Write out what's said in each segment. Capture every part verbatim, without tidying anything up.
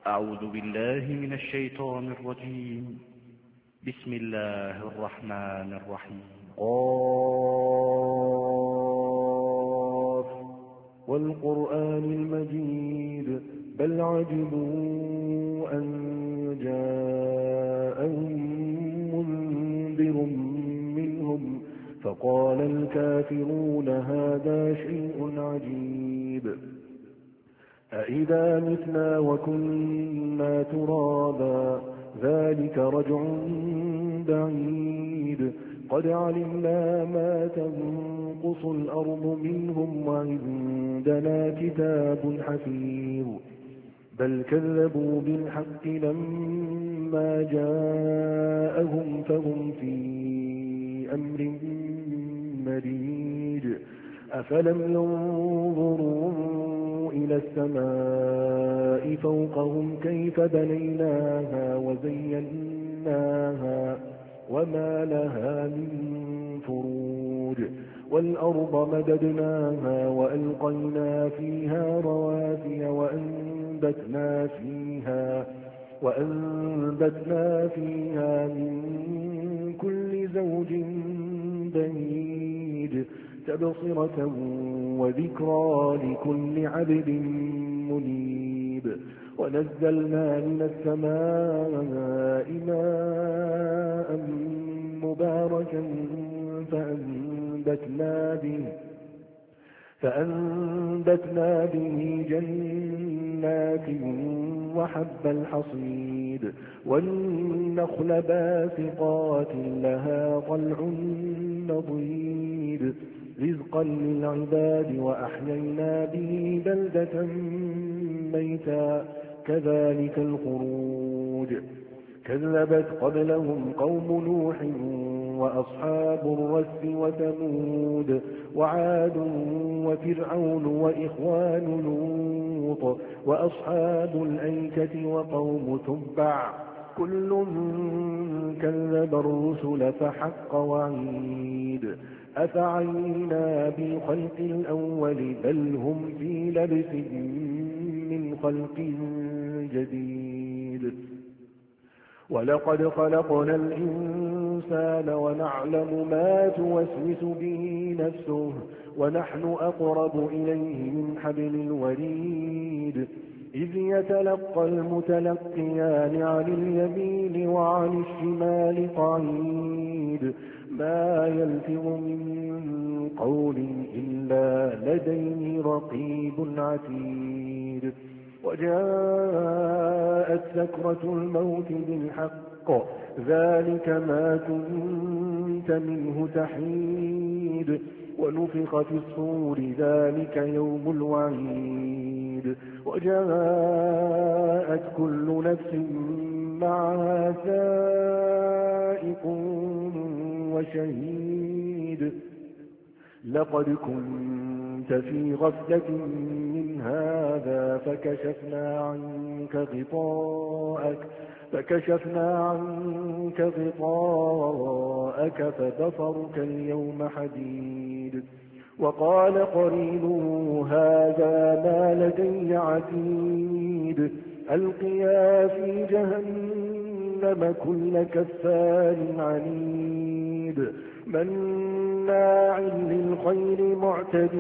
أعوذ بالله من الشيطان الرجيم. بسم الله الرحمن الرحيم. قاف والقرآن المجيد بل عجبوا أن جاءهم منذر منهم فقال الكافرون هذا شيء عجيب أإذا متنا وكنا ترابا ذلك رجع بعيد قد علمنا ما تنقص الأرض منهم وعندنا كتاب حفيظ بل كذبوا بالحق لما جاءهم فهم في أمر مريج أفلم ينظروا إلى السماء فوقهم كيف بنيناها وزيناها وما لها من فروج والأرض مددناها وألقينا فيها رواسي وأنبتنا فيها وأنبتنا فيها من كل زوج بهيج تبصرة وذكرى لكل عبد منيب ونزلنا من السماء ماء مباركا فأنبتنا به فأنبتنا به جنات وحب الحصيد والنخل باسقات لها طلع نضيد رزقا للعباد وأحيينا به بلدة ميتا كذلك الخروج كذبت قبلهم قوم نوح وأصحاب الرس وثمود وعاد وفرعون وإخوان لوط وأصحاب الأيكة وقوم تبع كل كذب الرسل فحق وعيد أفعينا بالخلق الأول بل هم في لبس من خلق جديد ولقد خلقنا الإنسان ونعلم ما توسوس به نفسه ونحن أقرب إليه من حبل الوريد إذ يتلقى المتلقيان عن اليمين وعن الشمال قعيد ما يلفظ من قول إلا لديه رقيب عتيد وجاءت سكرة الموت بالحق ذلك ما كنت منه تحيد ونفخ في الصور ذلك يوم الوعيد وجاءت كل نفس معها سائق وشهيد لقد كنت في غفلة من هذا فكشفنا عنك غطاءك فكشفنا عنك غطاءك فبصرك اليوم حديد وقال قرينه هذا ما لدي عتيد ألقيا في جهنم كل كفار عنيد مناع للخير معتد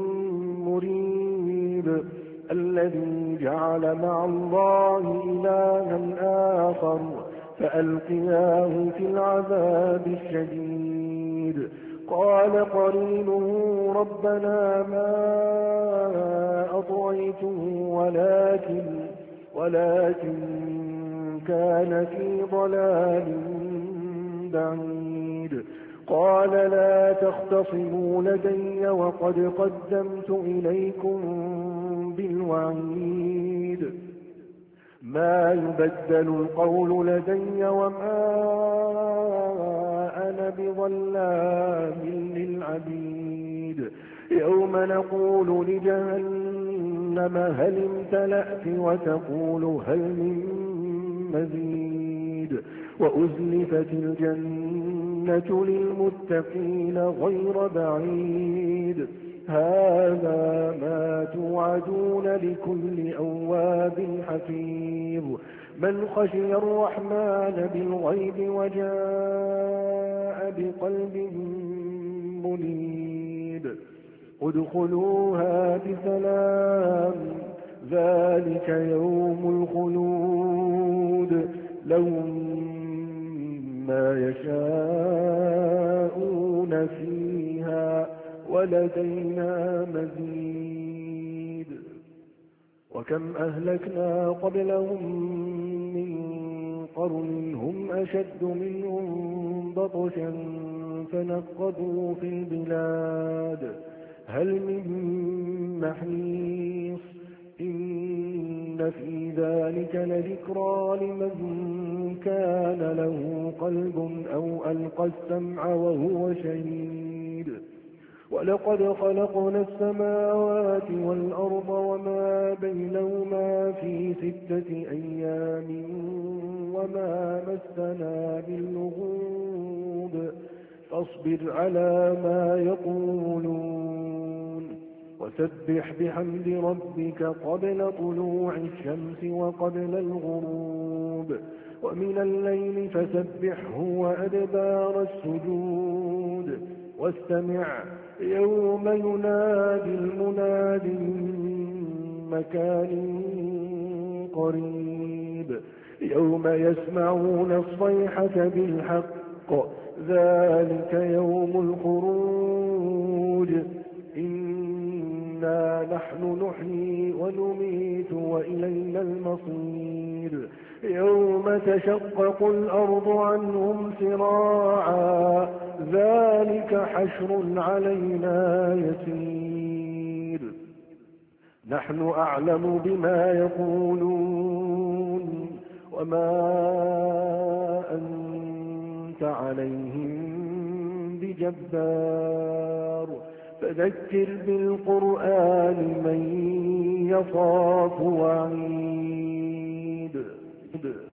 مريب الذي جعل مع الله إلها آخر فألقياه في العذاب الشديد قال قرينه ربنا ما أطغيته ولكن ولكن كان في ضلال بعيد قال لا تختصموا لدي وقد قدمت إليكم بالوعيد ما يبدل القول لدي وما أنا بظلام للعبيد يوم نقول لجهنم هل امتلأت وتقول هل من مزيد وأزلفت الجنة للمتقين غير بعيد هذا ما توعدون لكل أواب حفيظ من خشي الرحمن بالغيب وجاء بقلب منيب ادخلوها بسلام ذلك يوم الخلود لهم ما يشاءون فيها ولدينا مزيد وكم أهلكنا قبلهم من قرن هم أشد منهم بطشا فنقبوا في البلاد هل من محيص إن في ذلك لذكرى لمن كان له قلب أو ألقى السمع وهو شهيد ولقد خلقنا السماوات والأرض وما بينهما في ستة أيام وما مسنا باللغوب فاصبر على ما يقولون وسبح بحمد ربك قبل طلوع الشمس وقبل الغروب ومن الليل فسبحه وأدبار السجود واستمع يوم ينادي المناد من مكان قريب يوم يسمعون الصيحة بالحق ذلك يوم الخروج إنا نحن نحيي ونميت وإلينا المصير يوم تشقق الأرض عنهم سراعا ذلك حشر علينا يسير نحن أعلم بما يقولون وما أنت عليهم بجبار فذكر بالقرآن من يخاف وعيد